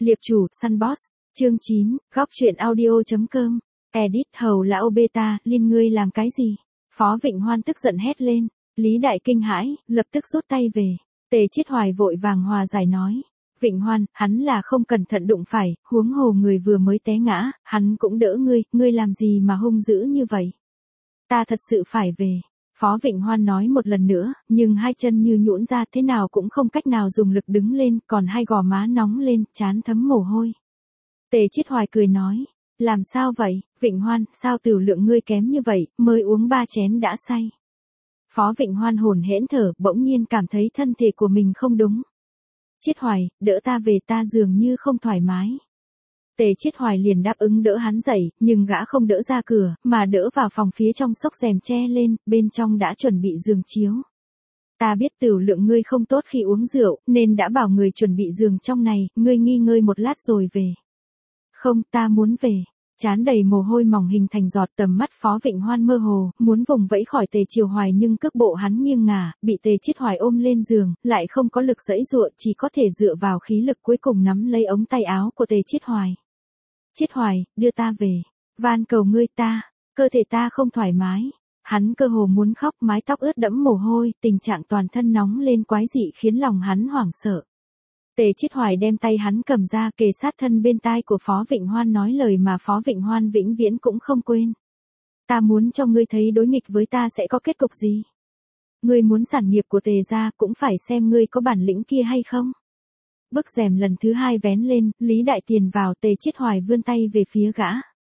Liệp chủ, Sunboss, chương 9, góc truyện audio.com, edit hầu lão beta, Liên ngươi làm cái gì? Phó Vịnh Hoan tức giận hét lên, Lý Đại kinh hãi, lập tức rút tay về, Tề Chiết Hoài vội vàng hòa giải nói. Vịnh Hoan, hắn là không cẩn thận đụng phải, huống hồ người vừa mới té ngã, hắn cũng đỡ ngươi làm gì mà hung dữ như vậy? Ta thật sự phải về. Phó Vịnh Hoan nói một lần nữa, nhưng hai chân như nhũn ra thế nào cũng không cách nào dùng lực đứng lên, còn hai gò má nóng lên, trán thấm mồ hôi. Tề Chiết Hoài cười nói, làm sao vậy, Vịnh Hoan, sao tiểu lượng ngươi kém như vậy, mới uống 3 chén đã say. Phó Vịnh Hoan hồn hển thở, bỗng nhiên cảm thấy thân thể của mình không đúng. Chiết Hoài, đỡ ta về, ta dường như không thoải mái. Tề Chiết Hoài liền đáp ứng đỡ hắn dậy, nhưng gã không đỡ ra cửa, mà đỡ vào phòng phía trong xốc rèm che lên, bên trong đã chuẩn bị giường chiếu. Ta biết tiểu lượng ngươi không tốt khi uống rượu, nên đã bảo người chuẩn bị giường trong này, ngươi nghỉ ngơi một lát rồi về. Không, ta muốn về. Trán đầy mồ hôi mỏng hình thành giọt, tầm mắt Phó Vịnh Hoan mơ hồ, muốn vùng vẫy khỏi Tề Chiêu Hoài nhưng cước bộ hắn nghiêng ngả, bị Tề Chiết Hoài ôm lên giường, lại không có lực giãy giụa, chỉ có thể dựa vào khí lực cuối cùng nắm lấy ống tay áo của Tề Chiết Hoài. Chiết Hoài, đưa ta về. Van cầu ngươi ta, cơ thể ta không thoải mái. Hắn cơ hồ muốn khóc, mái tóc ướt đẫm mồ hôi, tình trạng toàn thân nóng lên quái dị khiến lòng hắn hoảng sợ. Tề Chiết Hoài đem tay hắn cầm ra kề sát thân bên tai của Phó Vịnh Hoan nói lời mà Phó Vịnh Hoan vĩnh viễn cũng không quên. Ta muốn cho ngươi thấy đối nghịch với ta sẽ có kết cục gì. Ngươi muốn sản nghiệp của Tề gia cũng phải xem ngươi có bản lĩnh kia hay không. Bức rèm lần thứ 2 vén lên, Lý Đại tiền vào, Tề Chiết Hoài vươn tay về phía gã.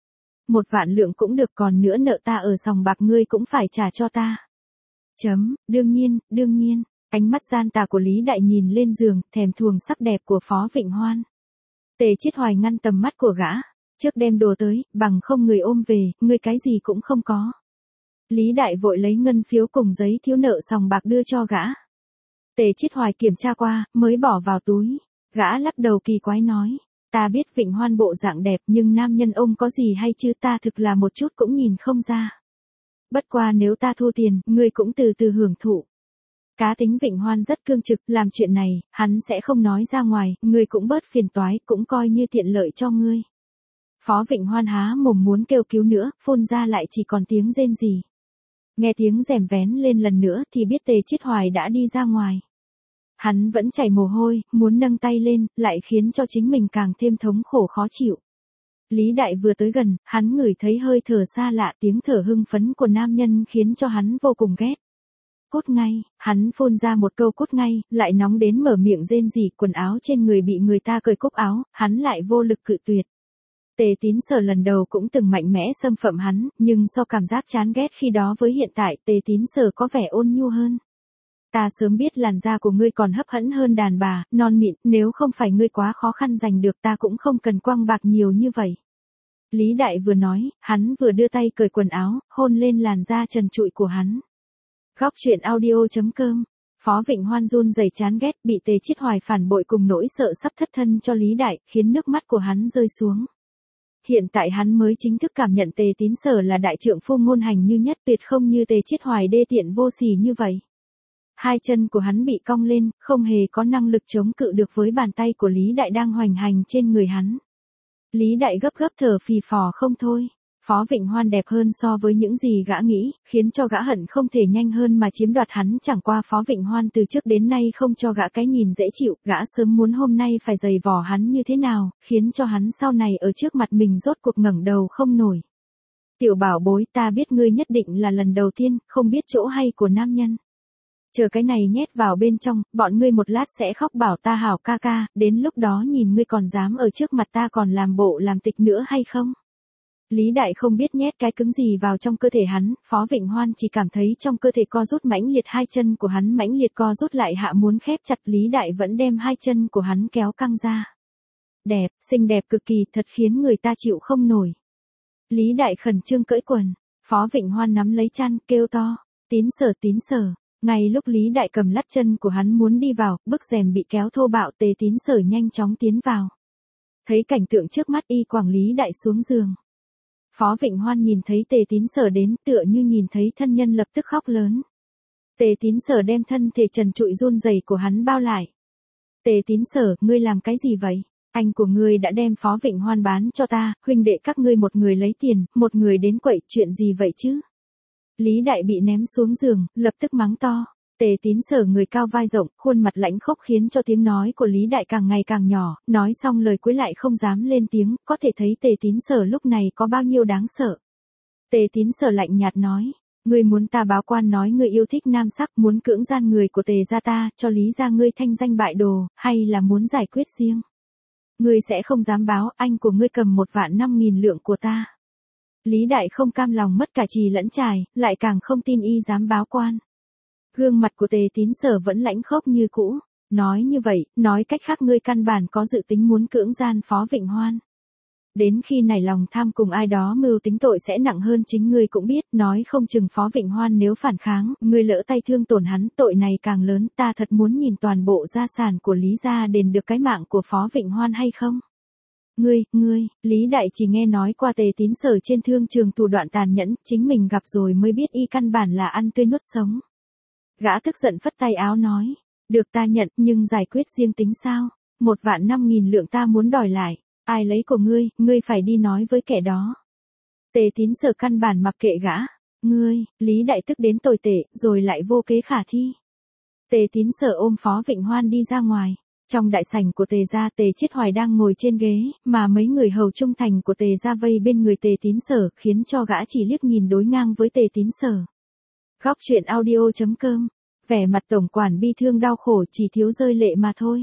1 vạn lượng cũng được, còn nữa nợ ta ở sòng bạc ngươi cũng phải trả cho ta. Đương nhiên. Ánh mắt gian tà của Lý Đại nhìn lên giường, thèm thuồng sắc đẹp của Phó Vịnh Hoan. Tề Chiết Hoài ngăn tầm mắt của gã. Trước đem đồ tới, bằng không người ôm về, ngươi cái gì cũng không có. Lý Đại vội lấy ngân phiếu cùng giấy thiếu nợ sòng bạc đưa cho gã. Tề Chiết Hoài kiểm tra qua, mới bỏ vào túi. Gã lắc đầu kỳ quái nói. Ta biết Vịnh Hoan bộ dạng đẹp nhưng nam nhân ông có gì hay chứ, ta thực là một chút cũng nhìn không ra. Bất qua nếu ta thua tiền, ngươi cũng từ từ hưởng thụ. Cá tính Vịnh Hoan rất cương trực, làm chuyện này, hắn sẽ không nói ra ngoài, ngươi cũng bớt phiền toái, cũng coi như tiện lợi cho ngươi. Phó Vịnh Hoan há mồm muốn kêu cứu nữa, phun ra lại chỉ còn tiếng rên rỉ. Nghe tiếng rèm vén lên lần nữa thì biết Tề Chiết Hoài đã đi ra ngoài. Hắn vẫn chảy mồ hôi, muốn nâng tay lên, lại khiến cho chính mình càng thêm thống khổ khó chịu. Lý Đại vừa tới gần, hắn ngửi thấy hơi thở xa lạ, tiếng thở hưng phấn của nam nhân khiến cho hắn vô cùng ghét. Cút ngay, hắn phun ra một câu cút ngay, lại nóng đến mở miệng rên rỉ, quần áo trên người bị người ta cởi cúc áo, hắn lại vô lực cự tuyệt. Tề Tín Sở lần đầu cũng từng mạnh mẽ xâm phạm hắn, nhưng so cảm giác chán ghét khi đó với hiện tại, Tề Tín Sở có vẻ ôn nhu hơn. Ta sớm biết làn da của ngươi còn hấp dẫn hơn đàn bà, non mịn, nếu không phải ngươi quá khó khăn giành được ta cũng không cần quăng bạc nhiều như vậy. Lý Đại vừa nói, hắn vừa đưa tay cởi quần áo, hôn lên làn da trần trụi của hắn. Góc truyện audio.com, Phó Vịnh Hoan run rẩy chán ghét, bị Tề Chiết Hoài phản bội cùng nỗi sợ sắp thất thân cho Lý Đại, khiến nước mắt của hắn rơi xuống. Hiện tại hắn mới chính thức cảm nhận Tề Tín Sở là đại trượng phu ngôn hành như nhất, tuyệt không như Tề Chiết Hoài đê tiện vô sỉ như vậy. Hai chân của hắn bị cong lên, không hề có năng lực chống cự được với bàn tay của Lý Đại đang hoành hành trên người hắn. Lý Đại gấp gấp thở phì phò không thôi. Phó Vịnh Hoan đẹp hơn so với những gì gã nghĩ, khiến cho gã hận không thể nhanh hơn mà chiếm đoạt hắn, chẳng qua Phó Vịnh Hoan từ trước đến nay không cho gã cái nhìn dễ chịu, gã sớm muốn hôm nay phải giày vò hắn như thế nào, khiến cho hắn sau này ở trước mặt mình rốt cuộc ngẩng đầu không nổi. Tiểu bảo bối, ta biết ngươi nhất định là lần đầu tiên, không biết chỗ hay của nam nhân. Chờ cái này nhét vào bên trong, bọn ngươi một lát sẽ khóc bảo ta hảo ca ca, đến lúc đó nhìn ngươi còn dám ở trước mặt ta còn làm bộ làm tịch nữa hay không. Lý Đại không biết nhét cái cứng gì vào trong cơ thể hắn, Phó Vịnh Hoan chỉ cảm thấy trong cơ thể co rút mãnh liệt, hai chân của hắn mãnh liệt co rút lại hạ muốn khép chặt, Lý Đại vẫn đem hai chân của hắn kéo căng ra. Đẹp, xinh đẹp cực kỳ, thật khiến người ta chịu không nổi. Lý Đại khẩn trương cởi quần, Phó Vịnh Hoan nắm lấy chăn, kêu to, Tín Sở. Ngay lúc Lý Đại cầm lắt chân của hắn muốn đi vào, bức rèm bị kéo thô bạo, Tề Tín Sở nhanh chóng tiến vào. Thấy cảnh tượng trước mắt, y quàng Lý Đại xuống giường. Phó Vịnh Hoan nhìn thấy Tề Tín Sở đến, tựa như nhìn thấy thân nhân lập tức khóc lớn. Tề Tín Sở đem thân thể trần trụi run rẩy của hắn bao lại. Tề Tín Sở, ngươi làm cái gì vậy? Anh của ngươi đã đem Phó Vịnh Hoan bán cho ta, huynh đệ các ngươi một người lấy tiền, một người đến quậy, chuyện gì vậy chứ? Lý Đại bị ném xuống giường, lập tức mắng to. Tề Tín Sở người cao vai rộng, khuôn mặt lãnh khốc khiến cho tiếng nói của Lý Đại càng ngày càng nhỏ, nói xong lời cuối lại không dám lên tiếng, có thể thấy Tề Tín Sở lúc này có bao nhiêu đáng sợ. Tề Tín Sở lạnh nhạt nói, ngươi muốn ta báo quan nói ngươi yêu thích nam sắc, muốn cưỡng gian người của Tề gia ta, cho Lý gia ngươi thanh danh bại đồ, hay là muốn giải quyết riêng? Ngươi sẽ không dám báo, anh của ngươi cầm 1.500.000 lượng của ta. Lý Đại không cam lòng mất cả trì lẫn trài, lại càng không tin y dám báo quan. Gương mặt của Tề Tín Sở vẫn lãnh khốc như cũ. Nói như vậy, nói cách khác ngươi căn bản có dự tính muốn cưỡng gian Phó Vịnh Hoan. Đến khi nảy lòng tham cùng ai đó mưu tính tội sẽ nặng hơn chính ngươi cũng biết, nói không chừng Phó Vịnh Hoan nếu phản kháng, ngươi lỡ tay thương tổn hắn, tội này càng lớn, ta thật muốn nhìn toàn bộ gia sản của Lý gia đền được cái mạng của Phó Vịnh Hoan hay không. Ngươi, Lý Đại chỉ nghe nói qua Tề Tín Sở trên thương trường thủ đoạn tàn nhẫn, chính mình gặp rồi mới biết y căn bản là ăn tươi nuốt sống. Gã tức giận phất tay áo nói, được ta nhận nhưng giải quyết riêng tính sao, 1.500.000 lượng ta muốn đòi lại, ai lấy của ngươi phải đi nói với kẻ đó. Tề Tín Sở căn bản mặc kệ gã, Lý Đại tức đến tồi tệ, rồi lại vô kế khả thi. Tề Tín Sở ôm Phó Vịnh Hoan đi ra ngoài. Trong đại sảnh của Tề gia, Tề Chiết Hoài đang ngồi trên ghế, mà mấy người hầu trung thành của Tề gia vây bên người Tề Tín Sở, khiến cho gã chỉ liếc nhìn đối ngang với Tề Tín Sở. Góc truyện audio.com, vẻ mặt tổng quản bi thương đau khổ, chỉ thiếu rơi lệ mà thôi.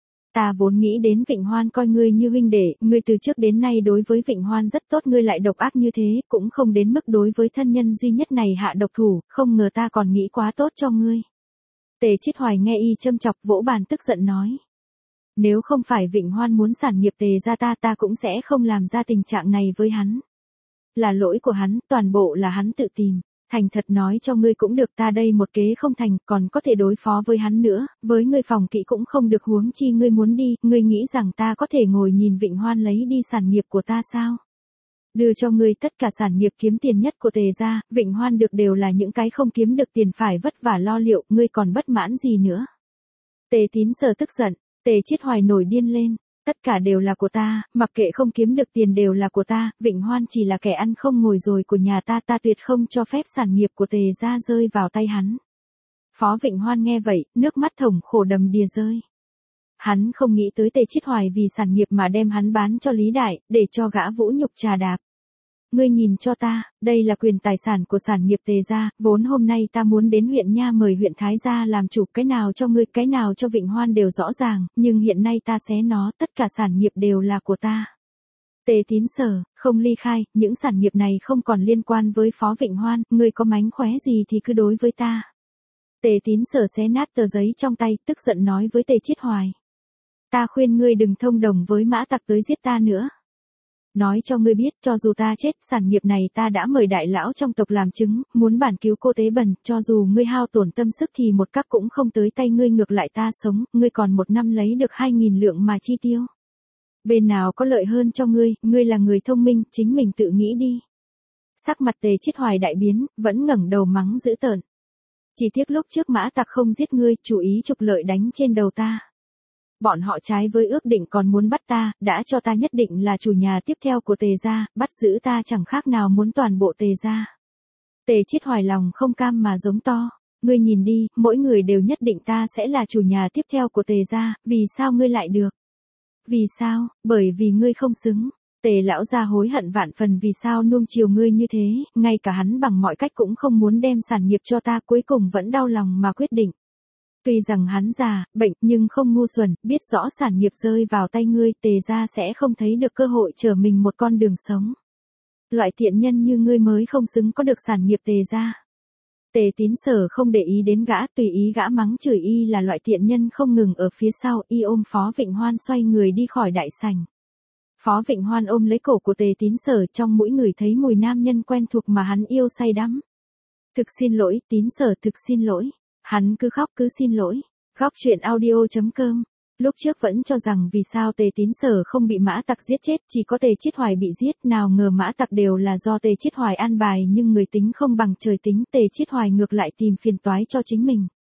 Ta vốn nghĩ đến Vịnh Hoan coi ngươi như huynh đệ, ngươi từ trước đến nay đối với Vịnh Hoan rất tốt, ngươi lại độc ác như thế, cũng không đến mức đối với thân nhân duy nhất này hạ độc thủ, không ngờ ta còn nghĩ quá tốt cho ngươi. Tề Chiết Hoài nghe y châm chọc vỗ bàn tức giận nói. Nếu không phải Vịnh Hoan muốn sản nghiệp Tề gia ta cũng sẽ không làm ra tình trạng này với hắn. Là lỗi của hắn, toàn bộ là hắn tự tìm. Thành thật nói cho ngươi cũng được, ta đây một kế không thành, còn có thể đối phó với hắn nữa, với ngươi phòng kỵ cũng không được, huống chi ngươi muốn đi, ngươi nghĩ rằng ta có thể ngồi nhìn Vịnh Hoan lấy đi sản nghiệp của ta sao? Đưa cho ngươi tất cả sản nghiệp kiếm tiền nhất của Tề gia, Vịnh Hoan được đều là những cái không kiếm được tiền phải vất vả lo liệu, ngươi còn bất mãn gì nữa? Tề Tín Sở tức giận, Tề Chiết Hoài nổi điên lên. Tất cả đều là của ta, mặc kệ không kiếm được tiền đều là của ta, Vịnh Hoan chỉ là kẻ ăn không ngồi rồi của nhà ta, ta tuyệt không cho phép sản nghiệp của Tề gia rơi vào tay hắn. Phó Vịnh Hoan nghe vậy, nước mắt thồng khổ đầm đìa rơi. Hắn không nghĩ tới Tề Chiết Hoài vì sản nghiệp mà đem hắn bán cho Lý Đại, để cho gã vũ nhục trà đạp. Ngươi nhìn cho ta, đây là quyền tài sản của sản nghiệp Tề gia, vốn hôm nay ta muốn đến huyện nha mời huyện Thái gia làm chủ, cái nào cho ngươi, cái nào cho Vịnh Hoan đều rõ ràng, nhưng hiện nay ta xé nó, tất cả sản nghiệp đều là của ta. Tề Tín Sở, không ly khai, những sản nghiệp này không còn liên quan với Phó Vịnh Hoan, ngươi có mánh khóe gì thì cứ đối với ta. Tề Tín Sở xé nát tờ giấy trong tay, tức giận nói với Tề Chiết Hoài. Ta khuyên ngươi đừng thông đồng với mã tặc tới giết ta nữa. Nói cho ngươi biết, cho dù ta chết, sản nghiệp này ta đã mời đại lão trong tộc làm chứng, muốn bản cứu cô Tế Bần, cho dù ngươi hao tổn tâm sức thì một các cũng không tới tay ngươi, ngược lại ta sống, ngươi còn 1 năm lấy được 2.000 lượng mà chi tiêu. Bên nào có lợi hơn cho ngươi là người thông minh, chính mình tự nghĩ đi. Sắc mặt Tề Chiết Hoài đại biến, vẫn ngẩng đầu mắng dữ tợn. Chỉ tiếc lúc trước mã tặc không giết ngươi, chủ ý trục lợi đánh trên đầu ta. Bọn họ trái với ước định còn muốn bắt ta, đã cho ta nhất định là chủ nhà tiếp theo của Tề gia, bắt giữ ta chẳng khác nào muốn toàn bộ Tề gia. Tề Chiết Hoài lòng không cam mà giống to, ngươi nhìn đi, mỗi người đều nhất định ta sẽ là chủ nhà tiếp theo của Tề gia, vì sao ngươi lại được? Vì sao? Bởi vì ngươi không xứng. Tề lão gia hối hận vạn phần vì sao nuông chiều ngươi như thế, ngay cả hắn bằng mọi cách cũng không muốn đem sản nghiệp cho ta, cuối cùng vẫn đau lòng mà quyết định. Tuy rằng hắn già, bệnh, nhưng không ngu xuẩn, biết rõ sản nghiệp rơi vào tay ngươi, Tề gia sẽ không thấy được cơ hội trở mình một con đường sống. Loại thiện nhân như ngươi mới không xứng có được sản nghiệp Tề gia. Tề Tín Sở không để ý đến gã, tùy ý gã mắng chửi y là loại thiện nhân không ngừng ở phía sau, y ôm Phó Vịnh Hoan xoay người đi khỏi đại sảnh. Phó Vịnh Hoan ôm lấy cổ của Tề Tín Sở, trong mũi người thấy mùi nam nhân quen thuộc mà hắn yêu say đắm. Thực xin lỗi, Tín Sở, thực xin lỗi. Hắn cứ khóc cứ xin lỗi. Góc truyện audio.com. Lúc trước vẫn cho rằng vì sao Tề Tín Sở không bị mã tặc giết chết, chỉ có Tề Chiết Hoài bị giết, nào ngờ mã tặc đều là do Tề Chiết Hoài an bài, nhưng người tính không bằng trời tính, Tề Chiết Hoài ngược lại tìm phiền toái cho chính mình.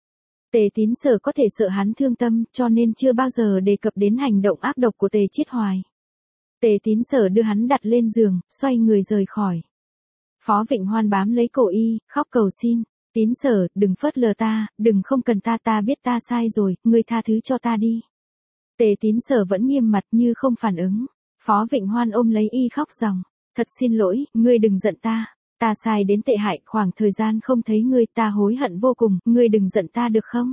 Tề Tín Sở có thể sợ hắn thương tâm, cho nên chưa bao giờ đề cập đến hành động ác độc của Tề Chiết Hoài. Tề Tín Sở đưa hắn đặt lên giường, xoay người rời khỏi. Phó Vịnh Hoan bám lấy cổ y, khóc cầu xin. Tín Sở, đừng phớt lờ ta, đừng không cần ta, ta biết ta sai rồi, ngươi tha thứ cho ta đi. Tề Tín Sở vẫn nghiêm mặt như không phản ứng. Phó Vịnh Hoan ôm lấy y khóc ròng. Thật xin lỗi, ngươi đừng giận ta. Ta sai đến tệ hại, khoảng thời gian không thấy ngươi ta hối hận vô cùng, ngươi đừng giận ta được không?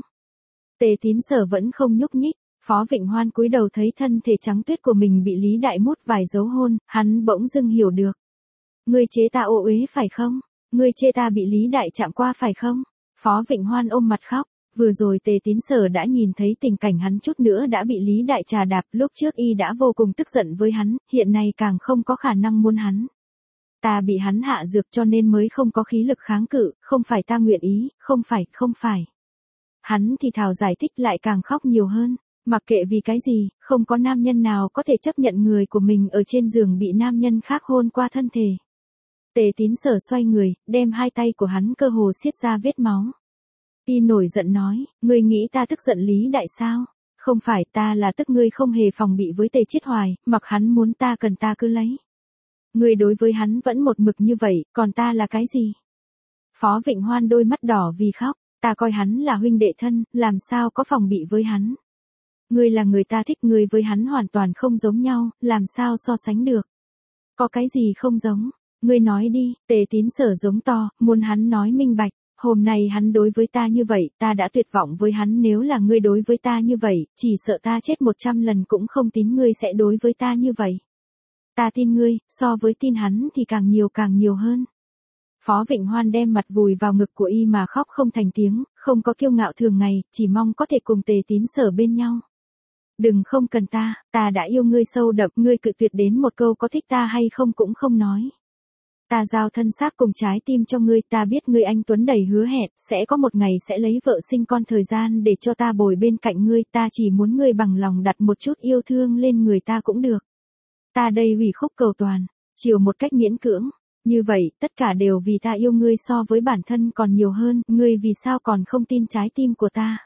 Tề Tín Sở vẫn không nhúc nhích. Phó Vịnh Hoan cúi đầu thấy thân thể trắng tuyết của mình bị Lý Đại mút vài dấu hôn, hắn bỗng dưng hiểu được. Ngươi chế ta ô uế phải không? Ngươi chê ta bị Lý Đại chạm qua phải không? Phó Vịnh Hoan ôm mặt khóc. Vừa rồi Tề Tín Sở đã nhìn thấy tình cảnh hắn chút nữa đã bị Lý Đại trà đạp, lúc trước y đã vô cùng tức giận với hắn, hiện nay càng không có khả năng muốn hắn. Ta bị hắn hạ dược cho nên mới không có khí lực kháng cự, không phải ta nguyện ý, không phải. Hắn thì thào giải thích lại càng khóc nhiều hơn, mặc kệ vì cái gì, không có nam nhân nào có thể chấp nhận người của mình ở trên giường bị nam nhân khác hôn qua thân thể. Tề Tín Sở xoay người, đem hai tay của hắn cơ hồ xiết ra vết máu. Y nổi giận nói, ngươi nghĩ ta tức giận Lý Đại sao? Không phải, ta là tức ngươi không hề phòng bị với Tề Chiết Hoài, mặc hắn muốn ta cần ta cứ lấy. Ngươi đối với hắn vẫn một mực như vậy, còn ta là cái gì? Phó Vịnh Hoan đôi mắt đỏ vì khóc, ta coi hắn là huynh đệ thân, làm sao có phòng bị với hắn? Ngươi là người ta thích, ngươi với hắn hoàn toàn không giống nhau, làm sao so sánh được? Có cái gì không giống? Ngươi nói đi. Tề Tín Sở giống to, muốn hắn nói minh bạch. Hôm nay hắn đối với ta như vậy, ta đã tuyệt vọng với hắn, nếu là ngươi đối với ta như vậy, chỉ sợ ta chết 100 lần cũng không tin ngươi sẽ đối với ta như vậy. Ta tin ngươi, so với tin hắn thì càng nhiều hơn. Phó Vịnh Hoan đem mặt vùi vào ngực của y mà khóc không thành tiếng, không có kiêu ngạo thường ngày, chỉ mong có thể cùng Tề Tín Sở bên nhau. Đừng không cần ta đã yêu ngươi sâu đậm, ngươi cự tuyệt đến một câu có thích ta hay không cũng không nói. Ta giao thân xác cùng trái tim cho ngươi, ta biết ngươi anh tuấn đầy hứa hẹn, sẽ có một ngày sẽ lấy vợ sinh con, thời gian để cho ta bồi bên cạnh ngươi, ta chỉ muốn ngươi bằng lòng đặt một chút yêu thương lên người ta cũng được. Ta đây hủy khúc cầu toàn, chiều một cách miễn cưỡng, như vậy, tất cả đều vì ta yêu ngươi so với bản thân còn nhiều hơn, ngươi vì sao còn không tin trái tim của ta?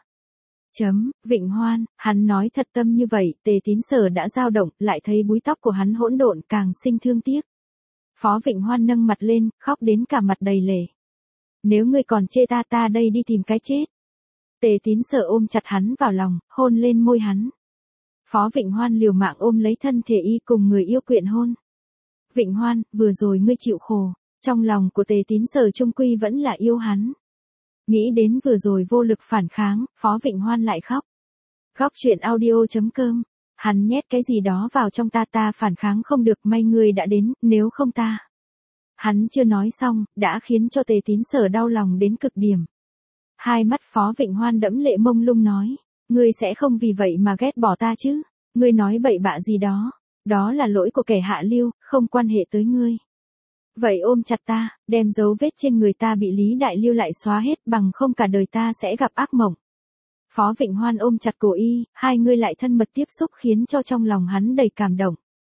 Vịnh Hoan, hắn nói thật tâm như vậy, Tề Tín Sở đã dao động, lại thấy búi tóc của hắn hỗn độn càng sinh thương tiếc. Phó Vịnh Hoan nâng mặt lên, khóc đến cả mặt đầy lệ. Nếu ngươi còn chê ta đây đi tìm cái chết. Tề Tín Sở ôm chặt hắn vào lòng, hôn lên môi hắn. Phó Vịnh Hoan liều mạng ôm lấy thân thể y cùng người yêu quyện hôn. Vịnh Hoan, vừa rồi ngươi chịu khổ, trong lòng của Tề Tín Sở chung quy vẫn là yêu hắn. Nghĩ đến vừa rồi vô lực phản kháng, Phó Vịnh Hoan lại khóc. Góc truyện audio.com. Hắn nhét cái gì đó vào trong ta phản kháng không được, may ngươi đã đến, nếu không ta. Hắn chưa nói xong, đã khiến cho Tề Tín Sở đau lòng đến cực điểm. Hai mắt Phó Vịnh Hoan đẫm lệ mông lung nói, ngươi sẽ không vì vậy mà ghét bỏ ta chứ, ngươi nói bậy bạ gì đó, đó là lỗi của kẻ hạ lưu, không quan hệ tới ngươi. Vậy ôm chặt ta, đem dấu vết trên người ta bị Lý Đại lưu lại xóa hết, bằng không cả đời ta sẽ gặp ác mộng. Phó Vịnh Hoan ôm chặt cổ y, hai người lại thân mật tiếp xúc khiến cho trong lòng hắn đầy cảm động.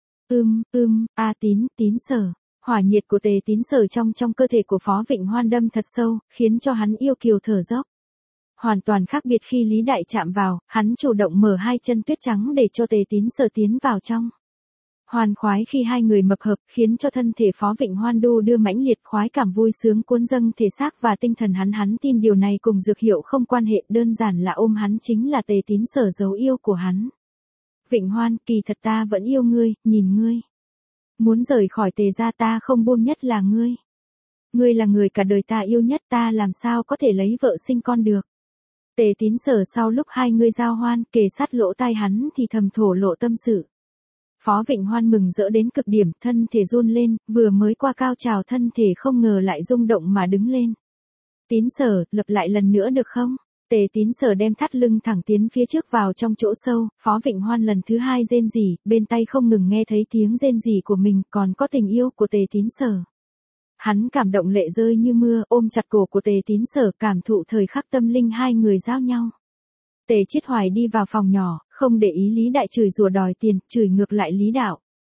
Tín Sở. Hỏa nhiệt của Tề Tín Sở trong cơ thể của Phó Vịnh Hoan đâm thật sâu, khiến cho hắn yêu kiều thở dốc. Hoàn toàn khác biệt khi Lý Đại chạm vào, hắn chủ động mở hai chân tuyết trắng để cho Tề Tín Sở tiến vào trong. Hoàn khoái khi hai người mập hợp, khiến cho thân thể Phó Vịnh Hoan đu đưa mãnh liệt, khoái cảm vui sướng cuốn dâng thể xác và tinh thần hắn tin điều này cùng dược hiệu không quan hệ, đơn giản là ôm hắn chính là Tề Tín Sở dấu yêu của hắn. Vịnh Hoan, kỳ thật ta vẫn yêu ngươi, nhìn ngươi. Muốn rời khỏi Tề gia ta không buông, nhất là ngươi. Ngươi là người cả đời ta yêu nhất, ta làm sao có thể lấy vợ sinh con được. Tề Tín Sở sau lúc hai người giao hoan, kề sát lỗ tai hắn thì thầm thổ lộ tâm sự. Phó Vịnh Hoan mừng rỡ đến cực điểm, thân thể run lên, vừa mới qua cao trào thân thể không ngờ lại rung động mà đứng lên. Tín Sở, lập lại lần nữa được không? Tề Tín Sở đem thắt lưng thẳng tiến phía trước vào trong chỗ sâu, Phó Vịnh Hoan lần thứ hai rên rỉ, bên tai không ngừng nghe thấy tiếng rên rỉ của mình, còn có tình yêu của Tề Tín Sở. Hắn cảm động lệ rơi như mưa, ôm chặt cổ của Tề Tín Sở, cảm thụ thời khắc tâm linh hai người giao nhau. Tề Chiết Hoài đi vào phòng nhỏ, không để ý Lý Đại chửi rủa đòi tiền, chửi ngược lại Lý Đạo.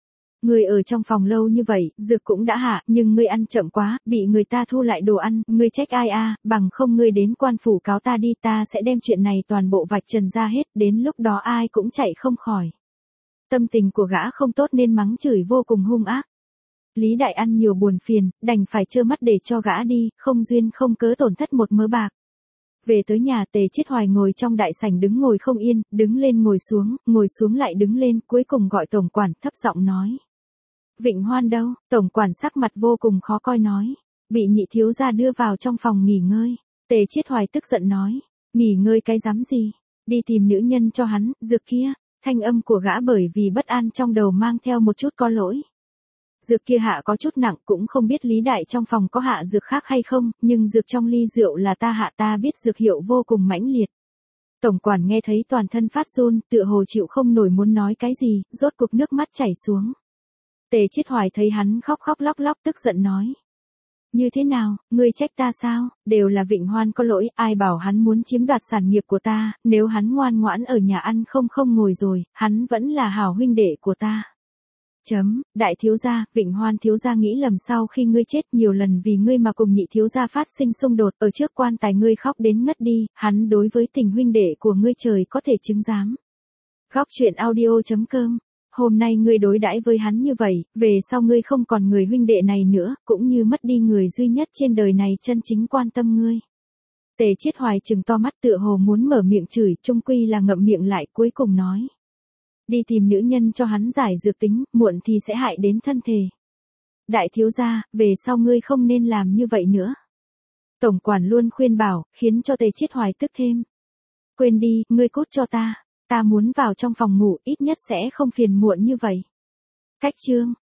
Ngươi ở trong phòng lâu như vậy, dược cũng đã hạ, nhưng ngươi ăn chậm quá, bị người ta thu lại đồ ăn, ngươi trách ai a? Bằng không ngươi đến quan phủ cáo ta đi, ta sẽ đem chuyện này toàn bộ vạch trần ra hết, đến lúc đó ai cũng chạy không khỏi. Tâm tình của gã không tốt nên mắng chửi vô cùng hung ác. Lý Đại ăn nhiều buồn phiền, đành phải trơ mắt để cho gã đi, không duyên không cớ tổn thất một mớ bạc. Về tới nhà, Tề Chiết Hoài ngồi trong đại sảnh đứng ngồi không yên, đứng lên ngồi xuống lại đứng lên, cuối cùng gọi tổng quản, thấp giọng nói. Vịnh Hoan đâu? Tổng quản sắc mặt vô cùng khó coi nói. Bị nhị thiếu gia đưa vào trong phòng nghỉ ngơi. Tề Chiết Hoài tức giận nói. Nghỉ ngơi cái dám gì? Đi tìm nữ nhân cho hắn, dược kia. Thanh âm của gã bởi vì bất an trong đầu mang theo một chút có lỗi. Dược kia hạ có chút nặng, cũng không biết Lý Đại trong phòng có hạ dược khác hay không, nhưng dược trong ly rượu là ta hạ, ta biết dược hiệu vô cùng mãnh liệt. Tổng quản nghe thấy toàn thân phát run, tựa hồ chịu không nổi muốn nói cái gì, rốt cục nước mắt chảy xuống. Tề Chiết Hoài thấy hắn khóc khóc lóc lóc tức giận nói. Như thế nào, ngươi trách ta sao, đều là Vịnh Hoan có lỗi, ai bảo hắn muốn chiếm đoạt sản nghiệp của ta, nếu hắn ngoan ngoãn ở nhà ăn không ngồi rồi, hắn vẫn là hảo huynh đệ của ta. Đại thiếu gia, Vịnh Hoan thiếu gia nghĩ lầm sau khi ngươi chết, nhiều lần vì ngươi mà cùng nhị thiếu gia phát sinh xung đột, ở trước quan tài ngươi khóc đến ngất đi, hắn đối với tình huynh đệ của ngươi trời có thể chứng giám. Góc truyện audio.com. Hôm nay ngươi đối đãi với hắn như vậy, về sau ngươi không còn người huynh đệ này nữa, cũng như mất đi người duy nhất trên đời này chân chính quan tâm ngươi. Tề Chiết Hoài trừng to mắt tựa hồ muốn mở miệng chửi, chung quy là ngậm miệng lại, cuối cùng nói. Đi tìm nữ nhân cho hắn giải dược tính, muộn thì sẽ hại đến thân thể. Đại thiếu gia, về sau ngươi không nên làm như vậy nữa. Tổng quản luôn khuyên bảo, khiến cho Tề Chiết Hoài tức thêm. Quên đi, ngươi cút cho ta. Ta muốn vào trong phòng ngủ, ít nhất sẽ không phiền muộn như vậy. Cách chương.